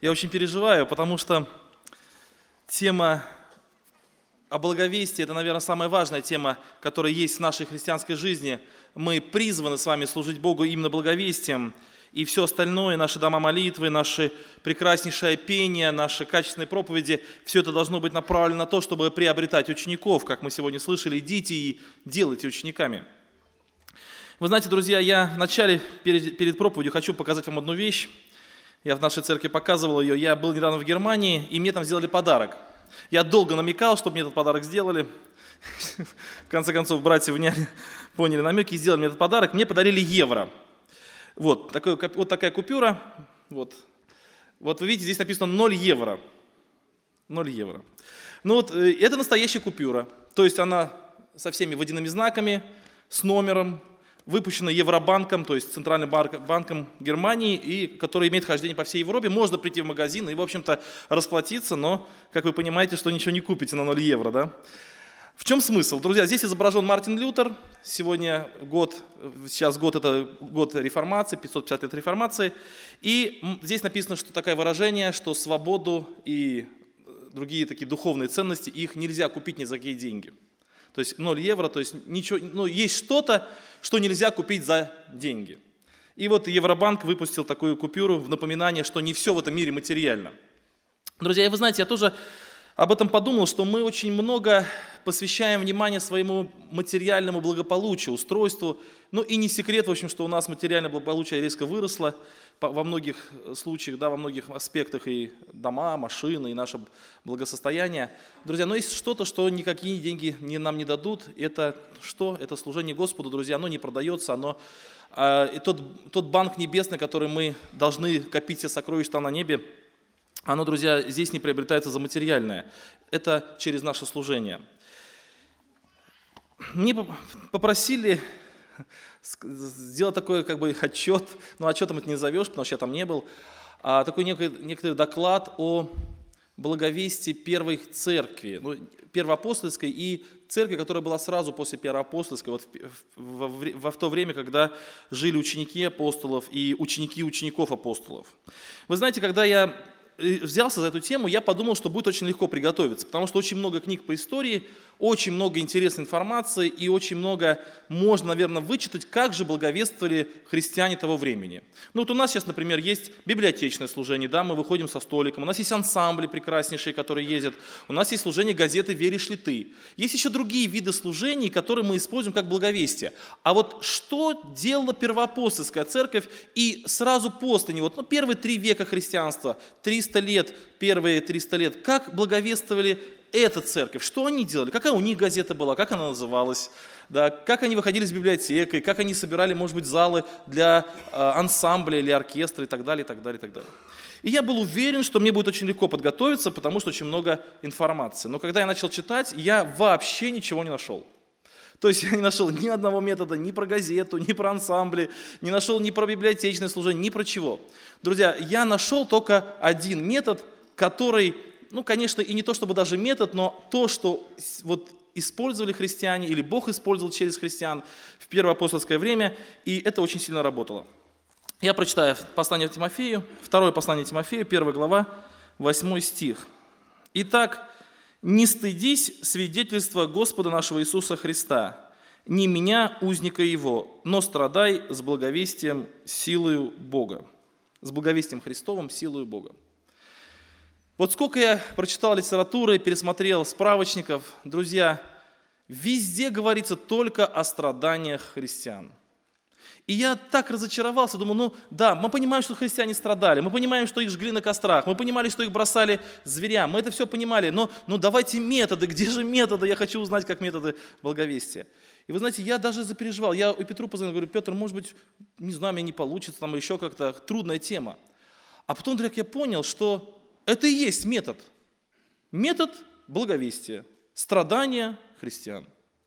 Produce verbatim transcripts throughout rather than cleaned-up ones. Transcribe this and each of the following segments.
Я очень переживаю, потому что тема о благовестии – это, наверное, самая важная тема, которая есть в нашей христианской жизни. Мы призваны с вами служить Богу именно благовестием. И все остальное, наши дома молитвы, наше прекраснейшее пение, наши качественные проповеди, все это должно быть направлено на то, чтобы приобретать учеников, как мы сегодня слышали, идите и делайте учениками. Вы знаете, друзья, я вначале перед, перед проповедью хочу показать вам одну вещь. Я в нашей церкви показывал ее. Я был недавно в Германии, и мне там сделали подарок. Я долго намекал, чтобы мне этот подарок сделали. В конце концов, братья вняли, поняли намеки и сделали мне этот подарок. Мне подарили евро. Вот, такой, вот такая купюра. Вот. Вот вы видите, здесь написано ноль евро. ноль евро. Ну вот, это настоящая купюра. То есть она со всеми водяными знаками, с номером, выпущена Евробанком, то есть Центральным банком Германии, и который имеет хождение по всей Европе. Можно прийти в магазин и, в общем-то, расплатиться, но, как вы понимаете, что ничего не купите на ноль евро, да? В чем смысл? Друзья, здесь изображен Мартин Лютер. Сегодня год, сейчас год, это год реформации, пятьсот пятьдесят лет реформации. И здесь написано, что такое выражение, что свободу и другие такие духовные ценности, их нельзя купить ни за какие деньги. То есть ноль евро, то есть ничего, ну, есть что-то, что нельзя купить за деньги. И вот Евробанк выпустил такую купюру в напоминание, что не все в этом мире материально. Друзья, и вы знаете, я тоже об этом подумал, что мы очень много посвящаем внимание своему материальному благополучию, устройству. Ну и не секрет, в общем, что у нас материальное благополучие резко выросло во многих случаях, да, во многих аспектах, и дома, машины, и наше благосостояние. Друзья, но есть что-то, что никакие деньги не, нам не дадут. Это что? Это служение Господу, друзья. Оно не продается, оно... И тот, тот банк небесный, который мы должны копить все сокровища там на небе, оно, друзья, здесь не приобретается за материальное. Это через наше служение. Мне попросили сделать такой как бы отчет, ну отчетом это не назовешь, потому что я там не был, а такой некий, некий доклад о благовестии первой церкви, ну, первоапостольской и церкви, которая была сразу после первоапостольской, вот в, в, в, в то время, когда жили ученики апостолов и ученики учеников апостолов. Вы знаете, когда я взялся за эту тему, я подумал, что будет очень легко приготовиться, потому что очень много книг по истории, очень много интересной информации и очень много можно, наверное, вычитать, как же благовествовали христиане того времени. Ну вот у нас сейчас, например, есть библиотечное служение, да, мы выходим со столиком, у нас есть ансамбли прекраснейшие, которые ездят, у нас есть служение газеты «Веришь ли ты?». Есть еще другие виды служений, которые мы используем как благовестие. А вот что делала первоапостольская церковь и сразу после него, ну первые три века христианства, триста лет, первые триста лет, как благовествовали эта церковь, что они делали, какая у них газета была, как она называлась, да, как они выходили с библиотекой, как они собирали, может быть, залы для э, ансамбля или оркестра и так далее, и так далее, и так далее. И я был уверен, что мне будет очень легко подготовиться, потому что очень много информации. Но когда я начал читать, я вообще ничего не нашел. То есть я не нашел ни одного метода, ни про газету, ни про ансамбли, не нашел ни про библиотечное служение, ни про чего. Друзья, я нашел только один метод, который, ну, конечно, и не то чтобы даже метод, но то, что вот использовали христиане, или Бог использовал через христиан в первоапостольское время, и это очень сильно работало. Я прочитаю послание Тимофею, второе послание Тимофею, первая глава, восьмой стих. «Итак, не стыдись свидетельства Господа нашего Иисуса Христа, не меня, узника Его, но страдай с благовестием силою Бога». С благовестием Христовым силою Бога. Вот сколько я прочитал литературы, пересмотрел справочников, друзья, везде говорится только о страданиях христиан. И я так разочаровался, думаю, ну да, мы понимаем, что христиане страдали, мы понимаем, что их жгли на кострах, мы понимали, что их бросали зверям, мы это все понимали, но ну, давайте методы, где же методы, я хочу узнать, как методы благовестия. И вы знаете, я даже запереживал, я у Петру позвонил, говорю, Петр, может быть, не знаю, мне не получится, там еще как-то трудная тема. А потом вдруг я понял, что это и есть метод. Метод благовестия, страдания христиан.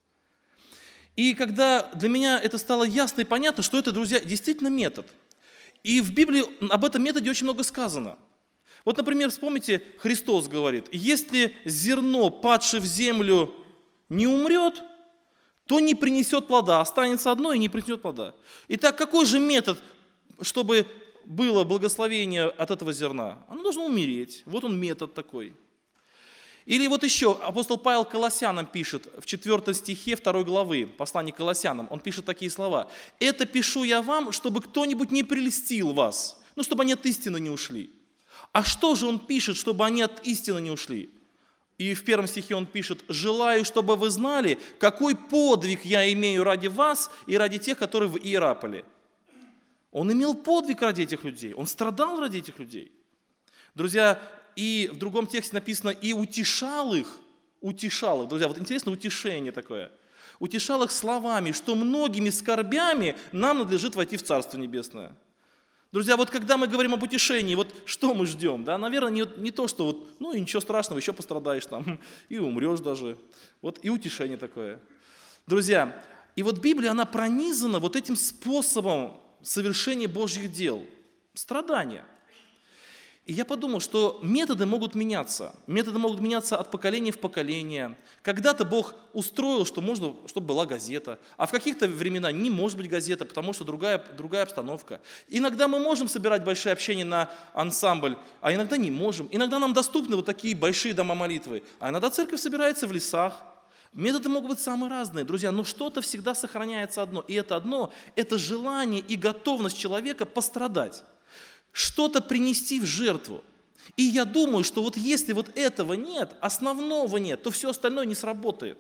И когда для меня это стало ясно и понятно, что это, друзья, действительно метод. И в Библии об этом методе очень много сказано. Вот, например, вспомните, Христос говорит, если зерно, падшее в землю, не умрет, то не принесет плода, останется одно и не принесет плода. Итак, какой же метод, чтобы было благословение от этого зерна, оно должно умереть. Вот он метод такой. Или вот еще апостол Павел Колоссянам пишет в четвёртом стихе второй главы, послание к Колоссянам, он пишет такие слова. «Это пишу я вам, чтобы кто-нибудь не прельстил вас, ну, чтобы они от истины не ушли». А что же он пишет, чтобы они от истины не ушли? И в первом стихе он пишет: «Желаю, чтобы вы знали, какой подвиг я имею ради вас и ради тех, которые в Иераполе». Он имел подвиг ради этих людей, он страдал ради этих людей. Друзья, и в другом тексте написано: «И утешал их», утешал их, друзья, вот интересно утешение такое, утешал их словами, что многими скорбями нам надлежит войти в Царство Небесное. Друзья, вот когда мы говорим об утешении, вот что мы ждем? Да? Наверное, не, не то, что вот, ну и ничего страшного, еще пострадаешь там, и умрешь даже. Вот и утешение такое. Друзья, и вот Библия, она пронизана вот этим способом совершения Божьих дел. Страдания. И я подумал, что методы могут меняться. Методы могут меняться от поколения в поколение. Когда-то Бог устроил, что можно, чтобы была газета, а в каких-то времена не может быть газета, потому что другая, другая обстановка. Иногда мы можем собирать большие общения на ансамбль, а иногда не можем. Иногда нам доступны вот такие большие дома молитвы, а иногда церковь собирается в лесах. Методы могут быть самые разные, друзья, но что-то всегда сохраняется одно. И это одно – это желание и готовность человека пострадать. Что-то принести в жертву. И я думаю, что вот если вот этого нет, основного нет, то все остальное не сработает.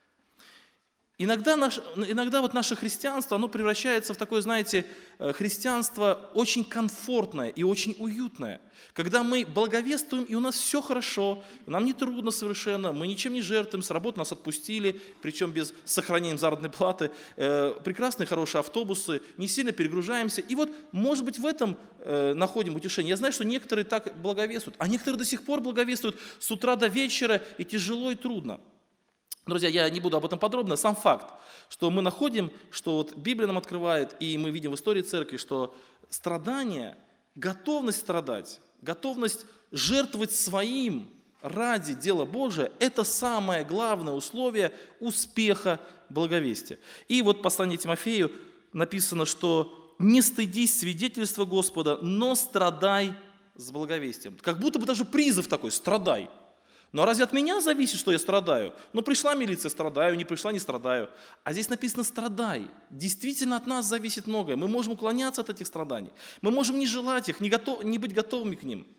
Иногда, наш, иногда вот наше христианство, оно превращается в такое, знаете, христианство очень комфортное и очень уютное. Когда мы благовествуем, и у нас все хорошо, нам не трудно совершенно, мы ничем не жертвуем, с работы нас отпустили, причем без сохранения заработной платы, э, прекрасные, хорошие автобусы, не сильно перегружаемся. И вот, может быть, в этом э, находим утешение. Я знаю, что некоторые так благовествуют, а некоторые до сих пор благовествуют с утра до вечера, и тяжело, и трудно. Друзья, я не буду об этом подробно, сам факт, что мы находим, что вот Библия нам открывает, и мы видим в истории церкви, что страдание, готовность страдать, готовность жертвовать своим ради дела Божия – это самое главное условие успеха благовестия. И вот в послании Тимофею написано, что «не стыдись свидетельства Господа, но страдай с благовестием». Как будто бы даже призыв такой – «страдай». Ну а разве от меня зависит, что я страдаю? Ну пришла милиция, страдаю, не пришла, не страдаю. А здесь написано «страдай». Действительно от нас зависит многое. Мы можем уклоняться от этих страданий. Мы можем не желать их, не, готов, не быть готовыми к ним.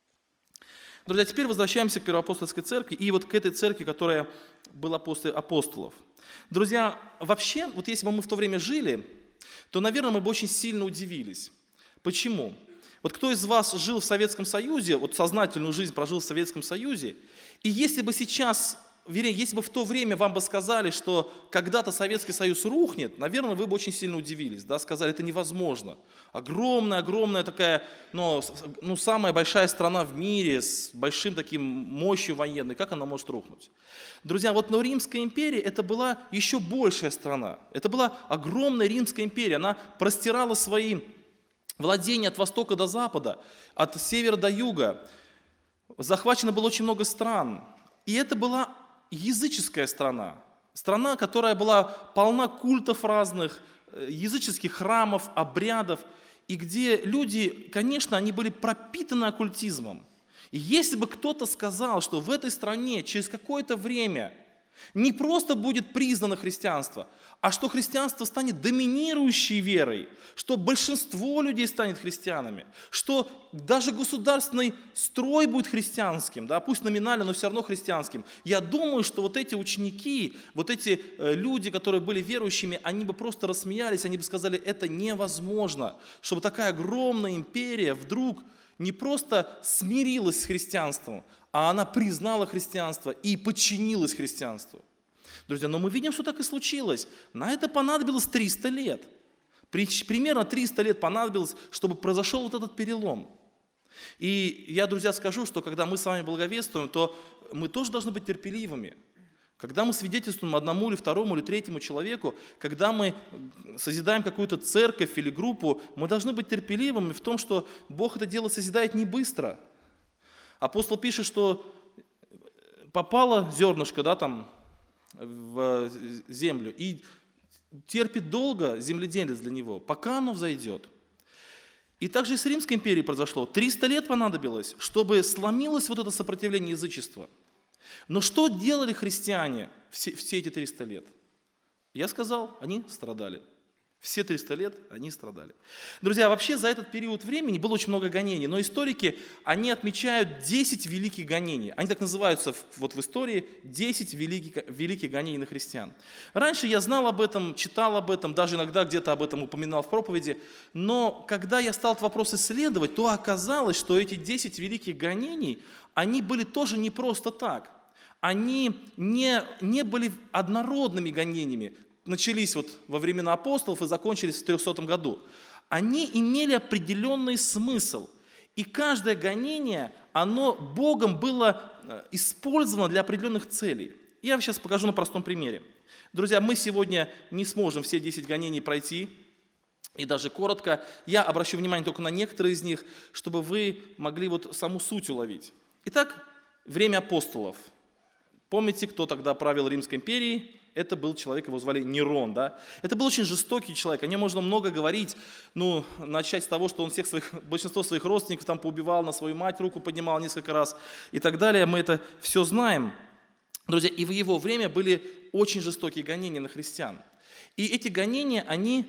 Друзья, теперь возвращаемся к Первоапостольской церкви и вот к этой церкви, которая была после апостолов. Друзья, вообще, вот если бы мы в то время жили, то, наверное, мы бы очень сильно удивились. Почему? Вот кто из вас жил в Советском Союзе, вот сознательную жизнь прожил в Советском Союзе, и если бы сейчас, вернее, если бы в то время вам бы сказали, что когда-то Советский Союз рухнет, наверное, вы бы очень сильно удивились, да, сказали, это невозможно. Огромная, огромная такая, ну, ну, самая большая страна в мире с большим таким мощью военной, как она может рухнуть? Друзья, вот но Римская империя, это была еще большая страна, это была огромная Римская империя, она простирала свои владения от востока до запада, от севера до юга. Захвачено было очень много стран. И это была языческая страна. Страна, которая была полна культов разных, языческих храмов, обрядов. И где люди, конечно, они были пропитаны оккультизмом. И если бы кто-то сказал, что в этой стране через какое-то время не просто будет признано христианство, а что христианство станет доминирующей верой, что большинство людей станет христианами, что даже государственный строй будет христианским, да, пусть номинально, но все равно христианским. Я думаю, что вот эти ученики, вот эти э, люди, которые были верующими, они бы просто рассмеялись, они бы сказали, это невозможно, чтобы такая огромная империя вдруг не просто смирилась с христианством, а она признала христианство и подчинилась христианству. Друзья, но мы видим, что так и случилось. На это понадобилось триста лет. Примерно триста лет понадобилось, чтобы произошел вот этот перелом. И я, друзья, скажу, что когда мы с вами благовествуем, то мы тоже должны быть терпеливыми. Когда мы свидетельствуем одному или второму или третьему человеку, когда мы созидаем какую-то церковь или группу, мы должны быть терпеливыми в том, что Бог это дело созидает не быстро. Апостол пишет, что попало зернышко, да, там, в землю, и терпит долго земледелец для него, пока оно взойдет. И также и с Римской империей произошло. триста лет понадобилось, чтобы сломилось вот это сопротивление язычества. Но что делали христиане все, все эти триста лет? Я сказал, они страдали. Все триста лет они страдали. Друзья, вообще за этот период времени было очень много гонений, но историки, они отмечают десять великих гонений. Они так называются вот в истории десять великих, великих гонений на христиан. Раньше я знал об этом, читал об этом, даже иногда где-то об этом упоминал в проповеди, но когда я стал этот вопрос исследовать, то оказалось, что эти десять великих гонений, они были тоже не просто так. Они не, не были однородными гонениями. Начались вот во времена апостолов и закончились в трехсотом году. Они имели определенный смысл. И каждое гонение, оно Богом было использовано для определенных целей. Я вам сейчас покажу на простом примере. Друзья, мы сегодня не сможем все десять гонений пройти, и даже коротко. Я обращу внимание только на некоторые из них, чтобы вы могли вот саму суть уловить. Итак, время апостолов. Помните, кто тогда правил Римской империей? Это был человек, его звали Нерон, да? Это был очень жестокий человек, о нем можно много говорить, ну, начать с того, что он всех своих, большинство своих родственников там поубивал, на свою мать руку поднимал несколько раз и так далее, мы это все знаем. Друзья, и в его время были очень жестокие гонения на христиан. И эти гонения, они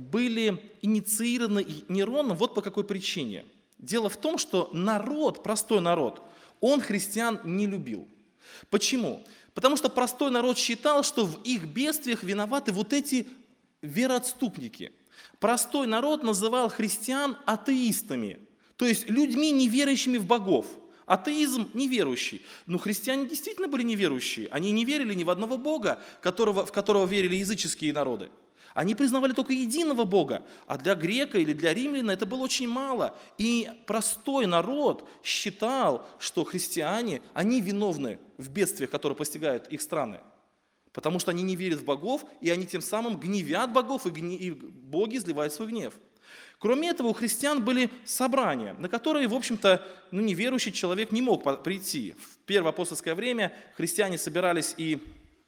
были инициированы Нероном вот по какой причине. Дело в том, что народ, простой народ, он христиан не любил. Почему? Потому что простой народ считал, что в их бедствиях виноваты вот эти вероотступники. Простой народ называл христиан атеистами, то есть людьми, не верующими в богов. Атеизм неверующий. Но христиане действительно были неверующие. Они не верили ни в одного бога, которого, в которого верили языческие народы. Они признавали только единого Бога, а для грека или для римляна это было очень мало. И простой народ считал, что христиане, они виновны в бедствиях, которые постигают их страны. Потому что они не верят в богов, и они тем самым гневят богов, и, гне... и боги изливают свой гнев. Кроме этого, у христиан были собрания, на которые, в общем-то, ну, неверующий человек не мог прийти. В первое апостольское время христиане собирались и...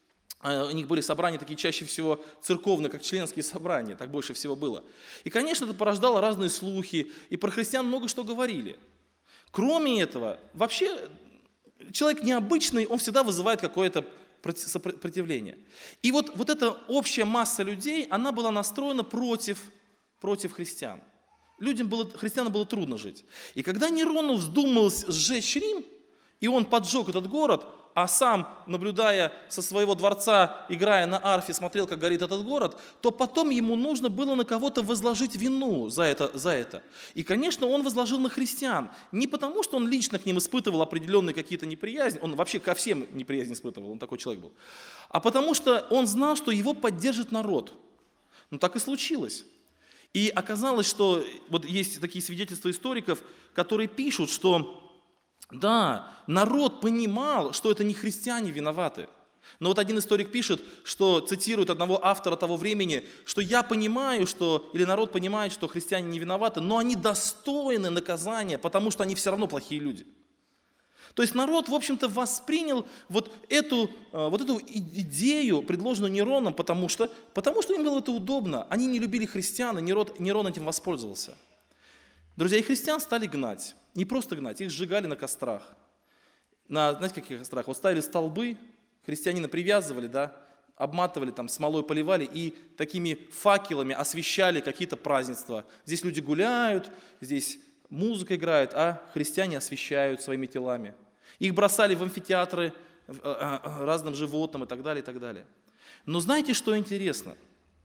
У них были собрания такие чаще всего церковные, как членские собрания, так больше всего было. И, конечно, это порождало разные слухи, и про христиан много что говорили. Кроме этого, вообще, человек необычный, он всегда вызывает какое-то сопротивление. И вот, вот эта общая масса людей, она была настроена против, против христиан. Людям было, христианам было трудно жить. И когда Нерону вздумалось сжечь Рим, и он поджег этот город, а сам, наблюдая со своего дворца, играя на арфе, смотрел, как горит этот город, то потом ему нужно было на кого-то возложить вину за это, за это. И, конечно, он возложил на христиан. Не потому, что он лично к ним испытывал определенные какие-то неприязни, он вообще ко всем неприязнь испытывал, он такой человек был, а потому что он знал, что его поддержит народ. Ну, так и случилось. И оказалось, что вот есть такие свидетельства историков, которые пишут, что да, народ понимал, что это не христиане виноваты. Но вот один историк пишет, что цитирует одного автора того времени, что я понимаю, что, или народ понимает, что христиане не виноваты, но они достойны наказания, потому что они все равно плохие люди. То есть народ, в общем-то, воспринял вот эту, вот эту идею, предложенную Нероном, потому что, потому что им было это удобно. Они не любили христиан, и Нерон, Нерон этим воспользовался. Друзья, и христиан стали гнать. Не просто гнать, их сжигали на кострах. На, знаете, каких кострах? Вот ставили столбы, христианина привязывали, да, обматывали, там, смолой поливали и такими факелами освещали какие-то празднества. Здесь люди гуляют, здесь музыка играет, а христиане освещают своими телами. Их бросали в амфитеатры разным животным и так далее, и так далее. Но знаете, что интересно?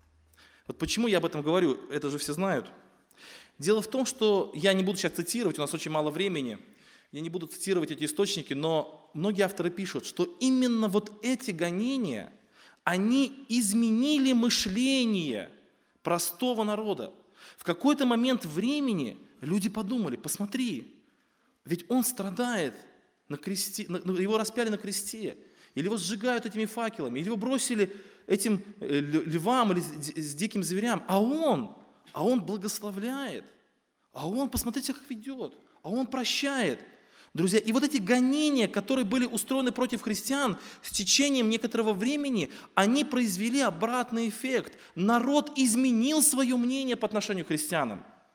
Вот почему я об этом говорю, это же все знают. Дело в том, что я не буду сейчас цитировать, у нас очень мало времени, я не буду цитировать эти источники, но многие авторы пишут, что именно вот эти гонения, они изменили мышление простого народа. В какой-то момент времени люди подумали, посмотри, ведь он страдает на кресте, его распяли на кресте, или его сжигают этими факелами, или его бросили этим львам или с диким зверям, а он... А он благословляет, а он, посмотрите, как ведет, а он прощает. Друзья, и вот эти гонения, которые были устроены против христиан, с течением некоторого времени, они произвели обратный эффект. Народ изменил свое мнение по отношению к христианам.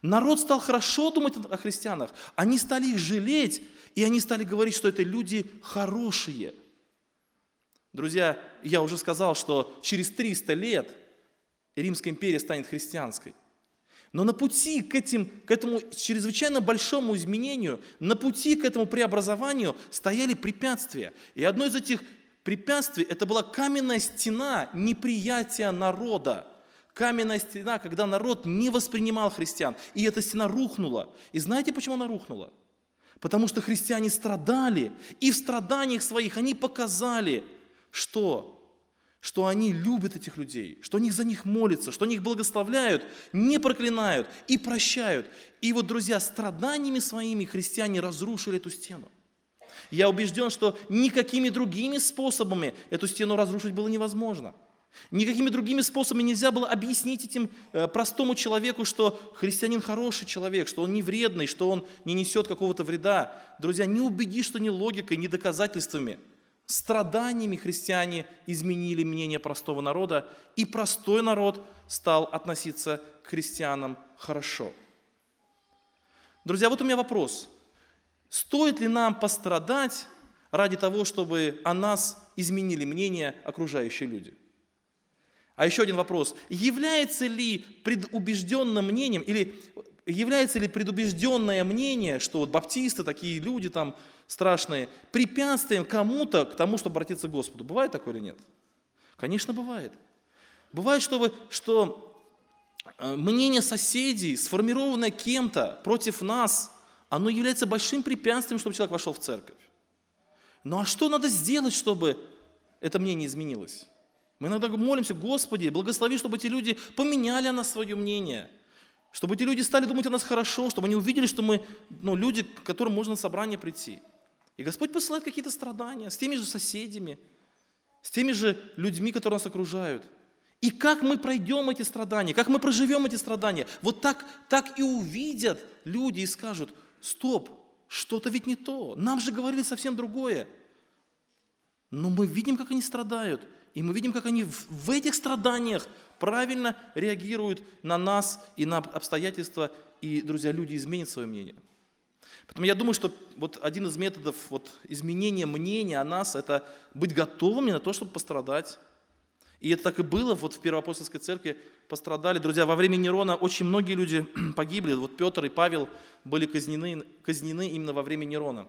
Народ стал хорошо думать о христианах. Они стали их жалеть, и они стали говорить, что это люди хорошие. Друзья, я уже сказал, что через триста лет Римская империя станет христианской. Но на пути к, этим, к этому чрезвычайно большому изменению, на пути к этому преобразованию стояли препятствия. И одно из этих препятствий, это была каменная стена неприятия народа. Каменная стена, когда народ не воспринимал христиан. И эта стена рухнула. И знаете, почему она рухнула? Потому что христиане страдали. И в страданиях своих они показали, что... что они любят этих людей, что они за них молятся, что они их благословляют, не проклинают и прощают. И вот, друзья, страданиями своими христиане разрушили эту стену. Я убежден, что никакими другими способами эту стену разрушить было невозможно. Никакими другими способами нельзя было объяснить этим э, простому человеку, что христианин хороший человек, что он не вредный, что он не несет какого-то вреда. Друзья, не убедишь, что ни логикой, ни доказательствами. Страданиями христиане изменили мнение простого народа, и простой народ стал относиться к христианам хорошо. Друзья, вот у меня вопрос. Стоит ли нам пострадать ради того, чтобы о нас изменили мнение окружающие люди? А еще один вопрос. Является ли предубежденным мнением, или является ли предубежденное мнение, что вот баптисты, такие люди там страшные, препятствием кому-то к тому, чтобы обратиться к Господу? Бывает такое или нет? Конечно, бывает. Бывает, что, вы, что мнение соседей, сформированное кем-то против нас, оно является большим препятствием, чтобы человек вошел в церковь. Ну а что надо сделать, чтобы это мнение изменилось? Мы иногда молимся: Господи, благослови, чтобы эти люди поменяли о нас свое мнение, чтобы эти люди стали думать о нас хорошо, чтобы они увидели, что мы ну, люди, к которым можно на собрание прийти. И Господь посылает какие-то страдания с теми же соседями, с теми же людьми, которые нас окружают. И как мы пройдем эти страдания, как мы проживем эти страдания, вот так, так и увидят люди и скажут: стоп, что-то ведь не то, нам же говорили совсем другое. Но мы видим, как они страдают, и мы видим, как они в, в этих страданиях правильно реагируют на нас и на обстоятельства, и, друзья, люди изменят свое мнение. Поэтому я думаю, что вот один из методов вот, изменения мнения о нас – это быть готовыми на то, чтобы пострадать. И это так и было, вот в Первоапостольской церкви пострадали. Друзья, во время Нерона очень многие люди погибли. Вот Петр и Павел были казнены, казнены именно во время Нерона.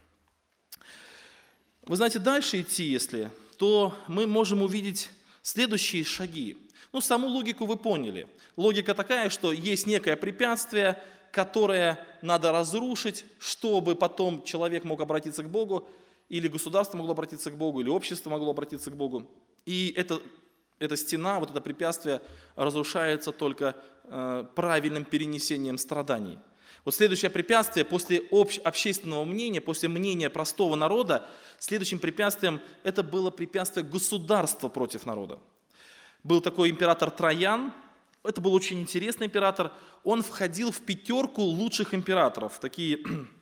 Вы знаете, дальше идти, если, то мы можем увидеть следующие шаги. Ну, саму логику вы поняли. Логика такая, что есть некое препятствие, которое надо разрушить, чтобы потом человек мог обратиться к Богу, или государство могло обратиться к Богу, или общество могло обратиться к Богу. И это, эта стена, вот это препятствие разрушается только э, правильным перенесением страданий. Вот следующее препятствие после общ, общественного мнения, после мнения простого народа, следующим препятствием это было препятствие государства против народа. Был такой император Троян, это был очень интересный император, он входил в пятерку лучших императоров, такие,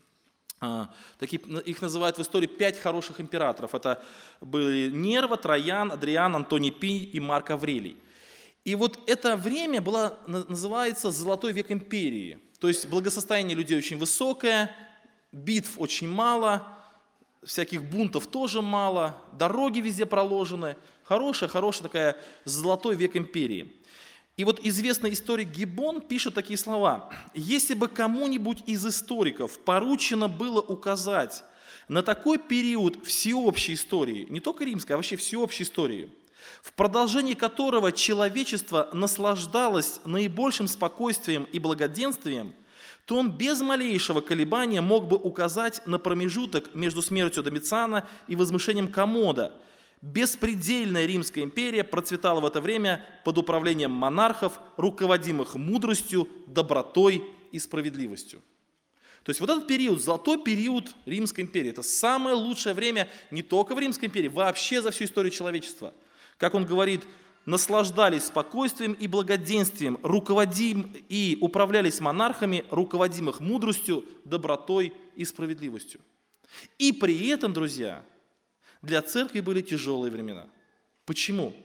такие, их называют в истории пять хороших императоров. Это были Нерва, Троян, Адриан, Антоний Пий и Марк Аврелий. И вот это время было, называется «Золотой век империи». То есть благосостояние людей очень высокое, битв очень мало, всяких бунтов тоже мало, дороги везде проложены. Хорошая, хорошая такая «Золотой век империи». И вот известный историк Гиббон пишет такие слова. «Если бы кому-нибудь из историков поручено было указать на такой период всеобщей истории, не только римской, а вообще всеобщей истории, в продолжении которого человечество наслаждалось наибольшим спокойствием и благоденствием, то он без малейшего колебания мог бы указать на промежуток между смертью Домициана и возвышением Коммода. Беспредельная Римская империя процветала в это время под управлением монархов, руководимых мудростью, добротой и справедливостью». То есть вот этот период, золотой период Римской империи, это самое лучшее время не только в Римской империи, вообще за всю историю человечества. Как он говорит, наслаждались спокойствием и благоденствием, руководим и управлялись монархами, руководимых мудростью, добротой и справедливостью. И при этом, друзья, для церкви были тяжелые времена. Почему?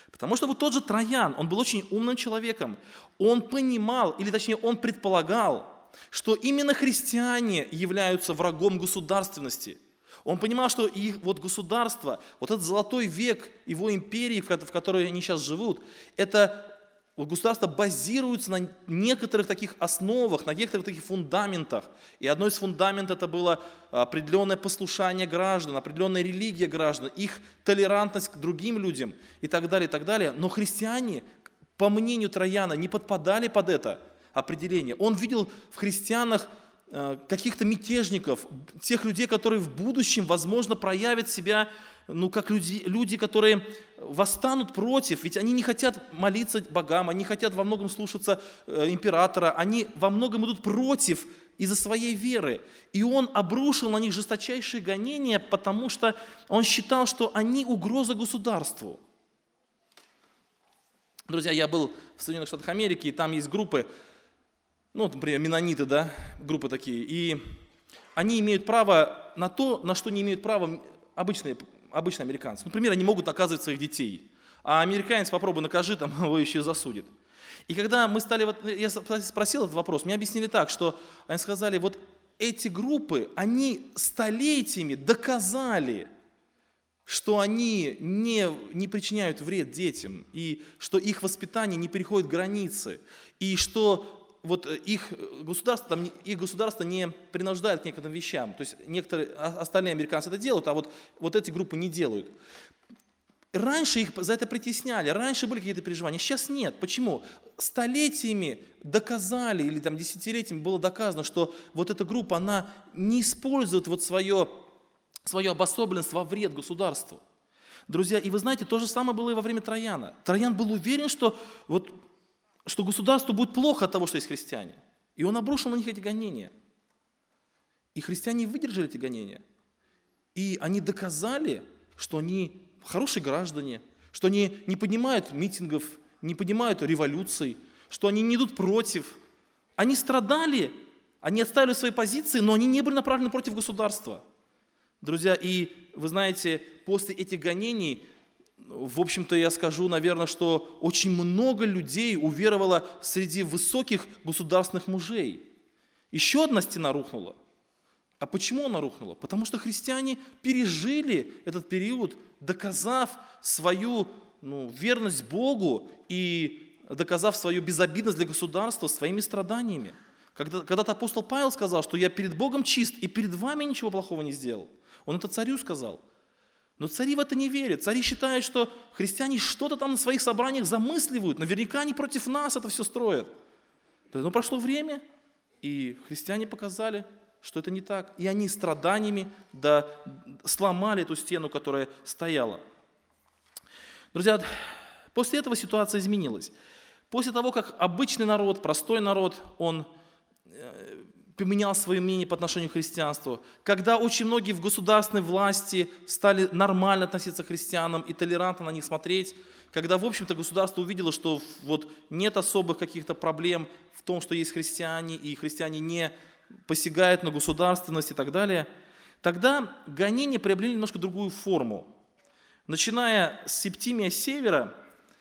Потому что вот тот же Троян, он был очень умным человеком. Он понимал, или точнее он предполагал, что именно христиане являются врагом государственности. Он понимал, что их вот государство, вот этот золотой век его империи, в которой они сейчас живут, это вот государство базируется на некоторых таких основах, на некоторых таких фундаментах. И одно из фундаментов это было определенное послушание граждан, определенная религия граждан, их толерантность к другим людям и так далее, и так далее. Но христиане, по мнению Трояна, не подпадали под это определение. Он видел в христианах каких-то мятежников, тех людей, которые в будущем, возможно, проявят себя, ну, как люди, люди, которые восстанут против, ведь они не хотят молиться богам, они хотят во многом слушаться императора, они во многом идут против из-за своей веры. И он обрушил на них жесточайшие гонения, потому что он считал, что они угроза государству. Друзья, я был в Соединенных Штатах Америки, и там есть группы, ну, например, меннониты, да, группы такие, и они имеют право на то, на что не имеют права обычные, обычные американцы. Например, они могут наказывать своих детей, а американец попробуй накажи, там его еще засудит. И когда мы стали, вот, я спросил этот вопрос, мне объяснили так, что они сказали, вот эти группы, они столетиями доказали, что они не, не причиняют вред детям, и что их воспитание не переходит границы, и что вот их государство, там, их государство не принуждает к некоторым вещам. То есть некоторые остальные американцы это делают, а вот, вот эти группы не делают. Раньше их за это притесняли, раньше были какие-то переживания, сейчас нет. Почему? Столетиями доказали, или там десятилетиями было доказано, что вот эта группа, она не использует вот свое, свою обособленность во вред государству. Друзья, и вы знаете, то же самое было и во время Трояна. Троян был уверен, что вот что государству будет плохо от того, что есть христиане. И он обрушил на них эти гонения. И христиане выдержали эти гонения. И они доказали, что они хорошие граждане, что они не поднимают митингов, не поднимают революций, что они не идут против. Они страдали, они отстаивали свои позиции, но они не были направлены против государства. Друзья, и вы знаете, после этих гонений, в общем-то, я скажу, наверное, что очень много людей уверовало среди высоких государственных мужей. Еще одна стена рухнула. А почему она рухнула? Потому что христиане пережили этот период, доказав свою ну, верность Богу и доказав свою безобидность для государства своими страданиями. Когда, когда-то апостол Павел сказал, что я перед Богом чист и перед вами ничего плохого не сделал. Он это царю сказал. Но цари в это не верят. Цари считают, что христиане что-то там на своих собраниях замысливают. Наверняка они против нас это все строят. Но прошло время, и христиане показали, что это не так. И они страданиями да, сломали эту стену, которая стояла. Друзья, после этого ситуация изменилась. После того, как обычный народ, простой народ, он поменял свое мнение по отношению к христианству, когда очень многие в государственной власти стали нормально относиться к христианам и толерантно на них смотреть, когда, в общем-то, государство увидело, что вот нет особых каких-то проблем в том, что есть христиане, и христиане не посягают на государственность и так далее, тогда гонения приобрели немножко другую форму. Начиная с Септимия Севера,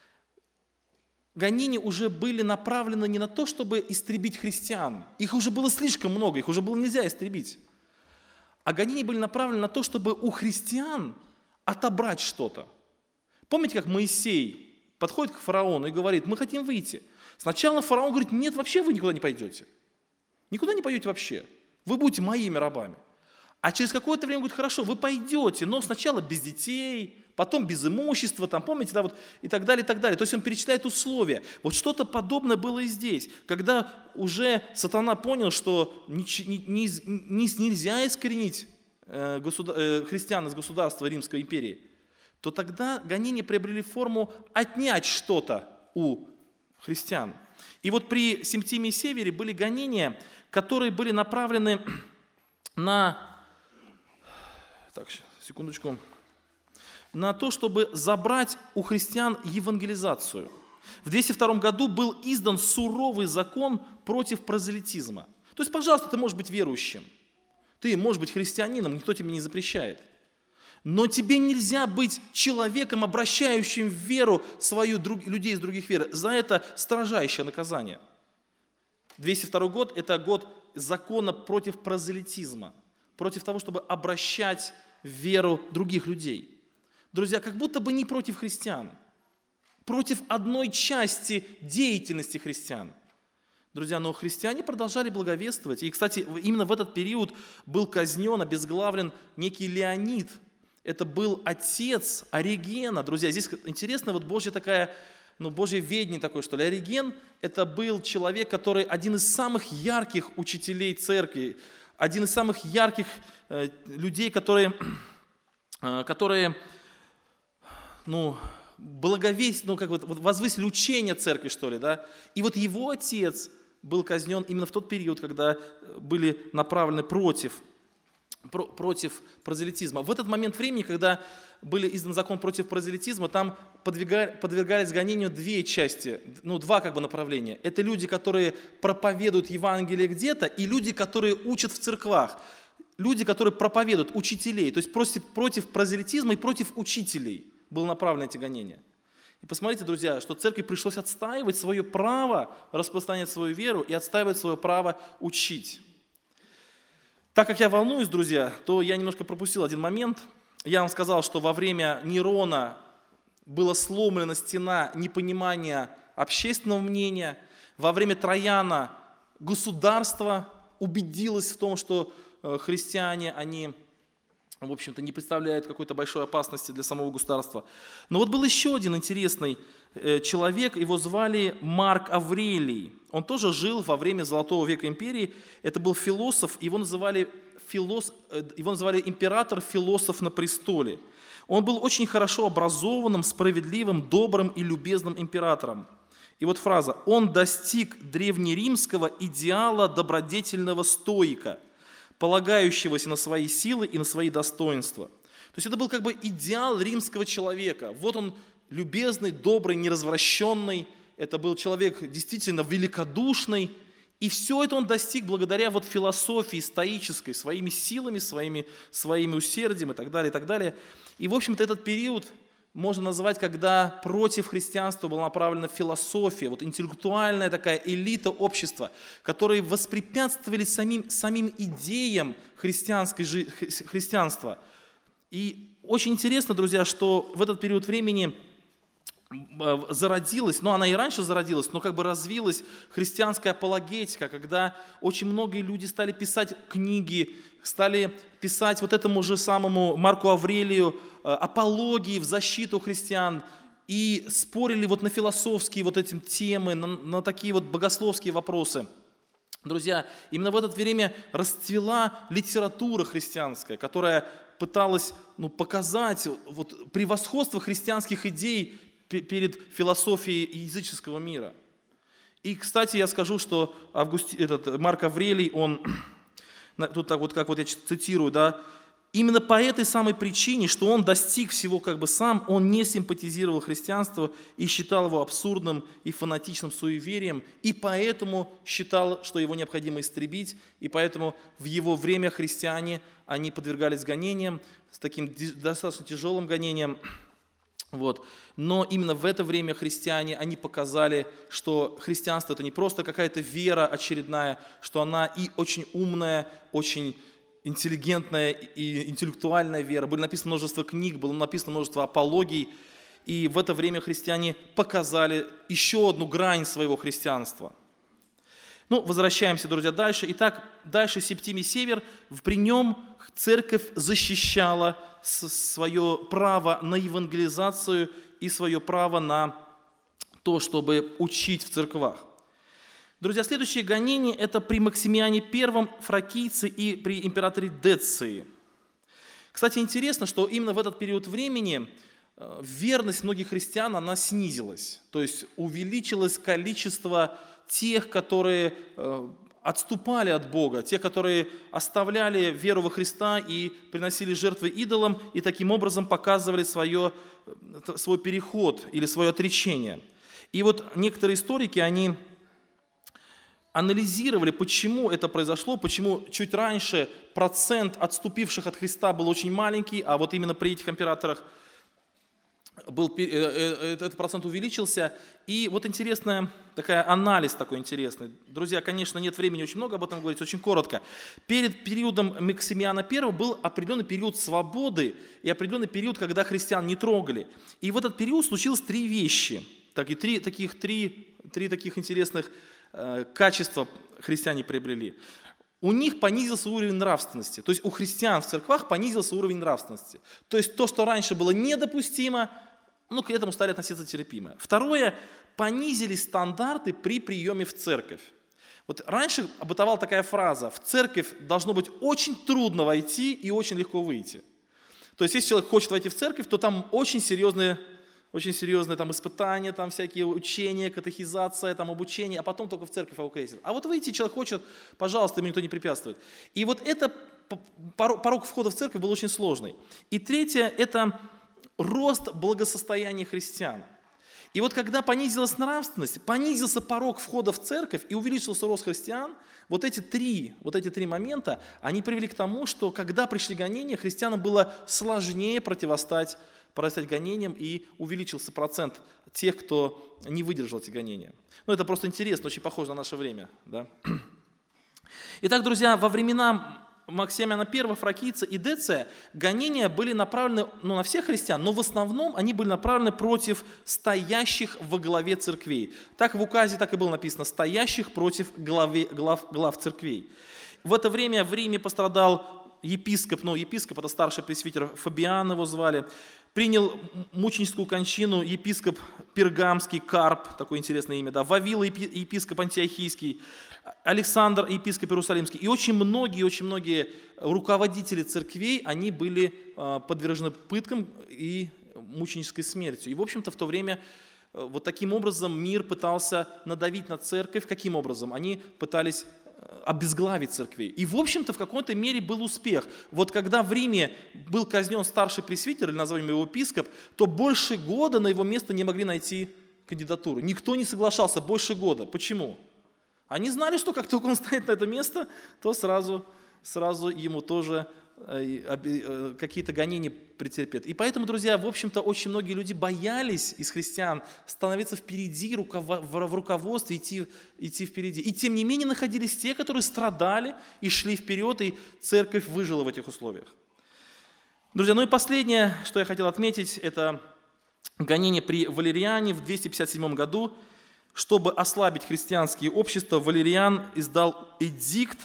гонения уже были направлены не на то, чтобы истребить христиан. Их уже было слишком много, их уже было нельзя истребить. А гонения были направлены на то, чтобы у христиан отобрать что-то. Помните, как Моисей подходит к фараону и говорит, мы хотим выйти. Сначала фараон говорит, нет, вообще вы никуда не пойдете. Никуда не пойдете вообще. Вы будете моими рабами. А через какое-то время говорит, хорошо, вы пойдете, но сначала без детей, потом без имущества, там, помните, да, вот, и так далее, и так далее. То есть он перечисляет условия. Вот что-то подобное было и здесь. Когда уже сатана понял, что не, не, не, нельзя искоренить э, государ, э, христиан из государства Римской империи, то тогда гонения приобрели форму отнять что-то у христиан. И вот при Септимии Севере были гонения, которые были направлены на... Так, секундочку. На то, чтобы забрать у христиан евангелизацию. В двести втором году был издан суровый закон против прозелитизма. То есть, пожалуйста, ты можешь быть верующим, ты можешь быть христианином, никто тебе не запрещает. Но тебе нельзя быть человеком, обращающим в веру свою, друг, людей из других вер. За это строжайшее наказание. двести второй год – это год закона против прозелитизма, против того, чтобы обращать в веру других людей. Друзья, как будто бы не против христиан, против одной части деятельности христиан. Друзья, но христиане продолжали благовествовать. И, кстати, именно в этот период был казнен, обезглавлен некий Леонид. Это был отец Оригена. Друзья, здесь интересно, вот Божья такая, ну, Божье ведение такое, что ли. Ориген – это был человек, который один из самых ярких учителей церкви, один из самых ярких э, людей, которые, э, которые ну, благовесть, ну, как вот, вот возвысили учение церкви, что ли, да. И вот его отец был казнен именно в тот период, когда были направлены против, про, против прозелитизма. В этот момент времени, когда были издан закон против прозелитизма, там подвергались гонению две части, ну, два как бы направления. Это люди, которые проповедуют Евангелие где-то, и люди, которые учат в церквах. Люди, которые проповедуют, учителей. То есть против, против прозелитизма и против учителей было направлено эти гонения. И посмотрите, друзья, что церкви пришлось отстаивать свое право распространять свою веру и отстаивать свое право учить. Так как я волнуюсь, друзья, то я немножко пропустил один момент. Я вам сказал, что во время Нерона была сломлена стена непонимания общественного мнения. Во время Трояна государство убедилось в том, что христиане, они, в общем-то, не представляют какой-то большой опасности для самого государства. Но вот был еще один интересный человек, его звали Марк Аврелий. Он тоже жил во время Золотого века империи. Это был философ, его называли, филос... его называли император-философ на престоле. Он был очень хорошо образованным, справедливым, добрым и любезным императором. И вот фраза: «Он достиг древнеримского идеала добродетельного стоика, полагающегося на свои силы и на свои достоинства». То есть это был как бы идеал римского человека. Вот он любезный, добрый, неразвращенный. Это был человек действительно великодушный. И все это он достиг благодаря вот философии стоической, своими силами, своими, своими усердием и так далее, и так далее. И, в общем-то, этот период можно назвать, когда против христианства была направлена философия, вот интеллектуальная такая элита общества, которые воспрепятствовали самим, самим идеям христианской, христианства. И очень интересно, друзья, что в этот период времени зародилась, ну она и раньше зародилась, но как бы развилась христианская апологетика, когда очень многие люди стали писать книги, стали писать вот этому же самому Марку Аврелию апологии в защиту христиан и спорили вот на философские вот эти темы, на, на такие вот богословские вопросы. Друзья, именно в это время расцвела литература христианская, которая пыталась, ну, показать вот превосходство христианских идей перед философией языческого мира. И, кстати, я скажу, что Августи, этот, Марк Аврелий, он, тут так вот, как вот я цитирую, да, именно по этой самой причине, что он достиг всего как бы сам, он не симпатизировал христианству и считал его абсурдным и фанатичным суеверием, и поэтому считал, что его необходимо истребить, и поэтому в его время христиане, они подвергались гонениям, с таким достаточно тяжелым гонением. Вот. Но именно в это время христиане, они показали, что христианство – это не просто какая-то вера очередная, что она и очень умная, очень интеллигентная и интеллектуальная вера. Было написано множество книг, было написано множество апологий. И в это время христиане показали еще одну грань своего христианства. Ну, возвращаемся, друзья, дальше. Итак, дальше Септимий Север, при нем церковь защищала свое право на евангелизацию и свое право на то, чтобы учить в церквах. Друзья, следующее гонение – это при Максимиане Первом, фракийцы и при императоре Деции. Кстати, интересно, что именно в этот период времени верность многих христиан, она снизилась. То есть увеличилось количество тех, которые отступали от Бога, те, которые оставляли веру во Христа и приносили жертвы идолам, и таким образом показывали свое, свой переход или свое отречение. И вот некоторые историки, они анализировали, почему это произошло, почему чуть раньше процент отступивших от Христа был очень маленький, а вот именно при этих императорах был, э, э, этот процент увеличился. И вот интересная такая анализ такой интересный. Друзья, конечно, нет времени очень много об этом говорить, очень коротко. Перед периодом Максимиана I был определенный период свободы и определенный период, когда христиан не трогали. И в этот период случилось три вещи. Так, и три, таких, три, три таких интересных э, качества христиане приобрели. У них понизился уровень нравственности. То есть у христиан в церквах понизился уровень нравственности. То есть то, что раньше было недопустимо, ну, к этому стали относиться терпимо. Второе, понизились стандарты при приеме в церковь. Вот раньше бытовала такая фраза: в церковь должно быть очень трудно войти и очень легко выйти. То есть если человек хочет войти в церковь, то там очень серьезные, очень серьезные там испытания, там всякие учения, катехизация, там обучение, а потом только в церковь его крестят. А вот выйти человек хочет, пожалуйста, ему никто не препятствует. И вот это порог входа в церковь был очень сложный. И третье, это рост благосостояния христиан. И вот когда понизилась нравственность, понизился порог входа в церковь и увеличился рост христиан, вот эти три, вот эти три момента, они привели к тому, что когда пришли гонения, христианам было сложнее противостать, противостать гонениям, и увеличился процент тех, кто не выдержал эти гонения. Ну, это просто интересно, очень похоже на наше время. Да? Итак, друзья, во времена Максимиана I, Фракийца и Деция гонения были направлены, ну, на всех христиан, но в основном они были направлены против стоящих во главе церквей. Так в указе так и было написано: стоящих против главе, глав, глав церквей. В это время в Риме пострадал епископ, ну, епископ, это старший пресвитер Фабиан его звали, принял мученическую кончину епископ Пергамский, Карп, такое интересное имя, да, Вавила епископ Антиохийский, Александр епископ Иерусалимский. И очень многие, очень многие руководители церквей, они были подвержены пыткам и мученической смертью. И, в общем-то, в то время вот таким образом мир пытался надавить на церковь. Каким образом? Они пытались обезглавить церквей. И, в общем-то, в какой-то мере был успех. Вот когда в Риме был казнен старший пресвитер, или назовем его епископ, то больше года на его место не могли найти кандидатуру. Никто не соглашался больше года. Почему? Они знали, что как только он станет на это место, то сразу, сразу ему тоже какие-то гонения претерпят. И поэтому, друзья, в общем-то, очень многие люди боялись из христиан становиться впереди, в руководстве, идти, идти впереди. И тем не менее находились те, которые страдали и шли вперед, и церковь выжила в этих условиях. Друзья, ну и последнее, что я хотел отметить, это гонение при Валериане в двести пятьдесят седьмом году. Чтобы ослабить христианские общества, Валериан издал эдикт,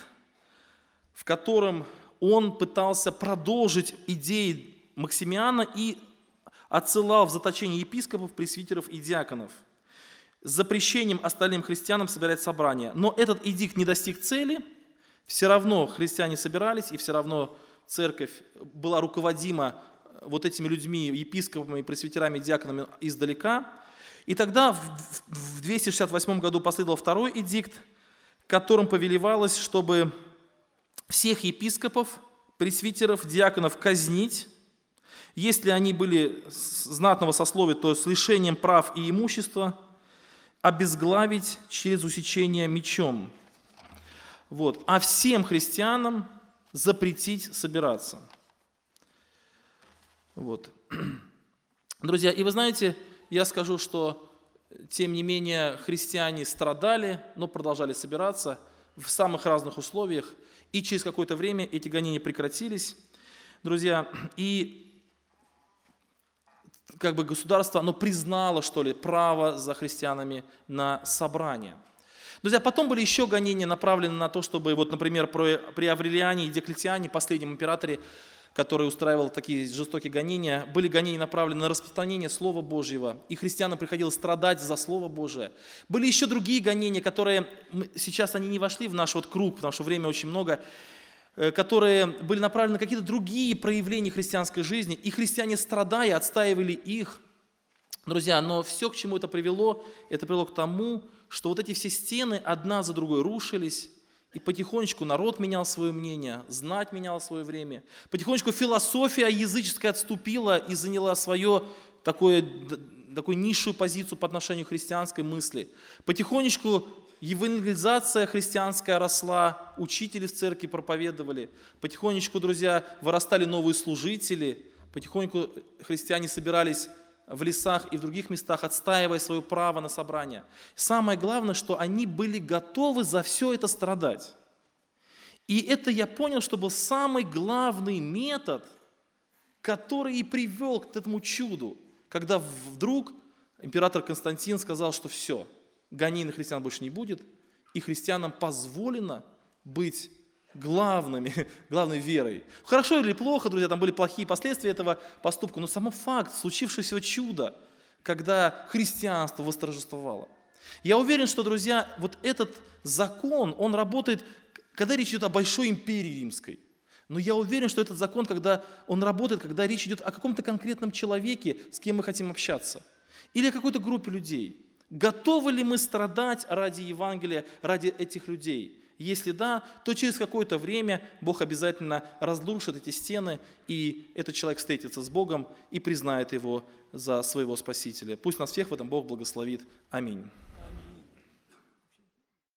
в котором он пытался продолжить идеи Максимиана и отсылал в заточение епископов, пресвитеров и диаконов с запрещением остальным христианам собирать собрания. Но этот эдикт не достиг цели, все равно христиане собирались, и все равно церковь была руководима вот этими людьми, епископами, пресвитерами, диаконами издалека. И тогда в двести шестьдесят восьмом году последовал второй эдикт, которым повелевалось, чтобы всех епископов, пресвитеров, диаконов казнить, если они были знатного сословия, то с лишением прав и имущества, обезглавить через усечение мечом. Вот. А всем христианам запретить собираться. Вот. Друзья, и вы знаете, я скажу, что тем не менее христиане страдали, но продолжали собираться в самых разных условиях, и через какое-то время эти гонения прекратились, друзья, и как бы государство, оно признало, что ли, право за христианами на собрание. Друзья, потом были еще гонения, направленные на то, чтобы, вот, например, при Аврелиане и Диоклетиане, последнем императоре, который устраивал такие жестокие гонения, были гонения направлены на распространение Слова Божьего, и христианам приходилось страдать за Слово Божие. Были еще другие гонения, которые, сейчас они не вошли в наш вот круг, потому что время очень много, которые были направлены на какие-то другие проявления христианской жизни, и христиане, страдая, отстаивали их. Друзья, но все, к чему это привело, это привело к тому, что вот эти все стены одна за другой рушились, и потихонечку народ менял свое мнение, знать меняла свое время. Потихонечку философия языческая отступила и заняла свою такую, такую низшую позицию по отношению к христианской мысли. Потихонечку евангелизация христианская росла, учители в церкви проповедовали, потихонечку, друзья, вырастали новые служители, потихоньку христиане собирались в лесах и в других местах, отстаивая свое право на собрание. Самое главное, что они были готовы за все это страдать. И это я понял, что был самый главный метод, который и привел к этому чуду, когда вдруг император Константин сказал, что все, гонений на христиан больше не будет, и христианам позволено быть главными, главной верой. Хорошо или плохо, друзья, там были плохие последствия этого поступка, но сам факт случившегося чуда, когда христианство восторжествовало. Я уверен, что, друзья, вот этот закон, он работает, когда речь идет о большой империи римской. Но я уверен, что этот закон, когда он работает, когда речь идет о каком-то конкретном человеке, с кем мы хотим общаться, или о какой-то группе людей. Готовы ли мы страдать ради Евангелия, ради этих людей? Если да, то через какое-то время Бог обязательно разрушит эти стены, и этот человек встретится с Богом и признает его за своего Спасителя. Пусть нас всех в этом Бог благословит. Аминь.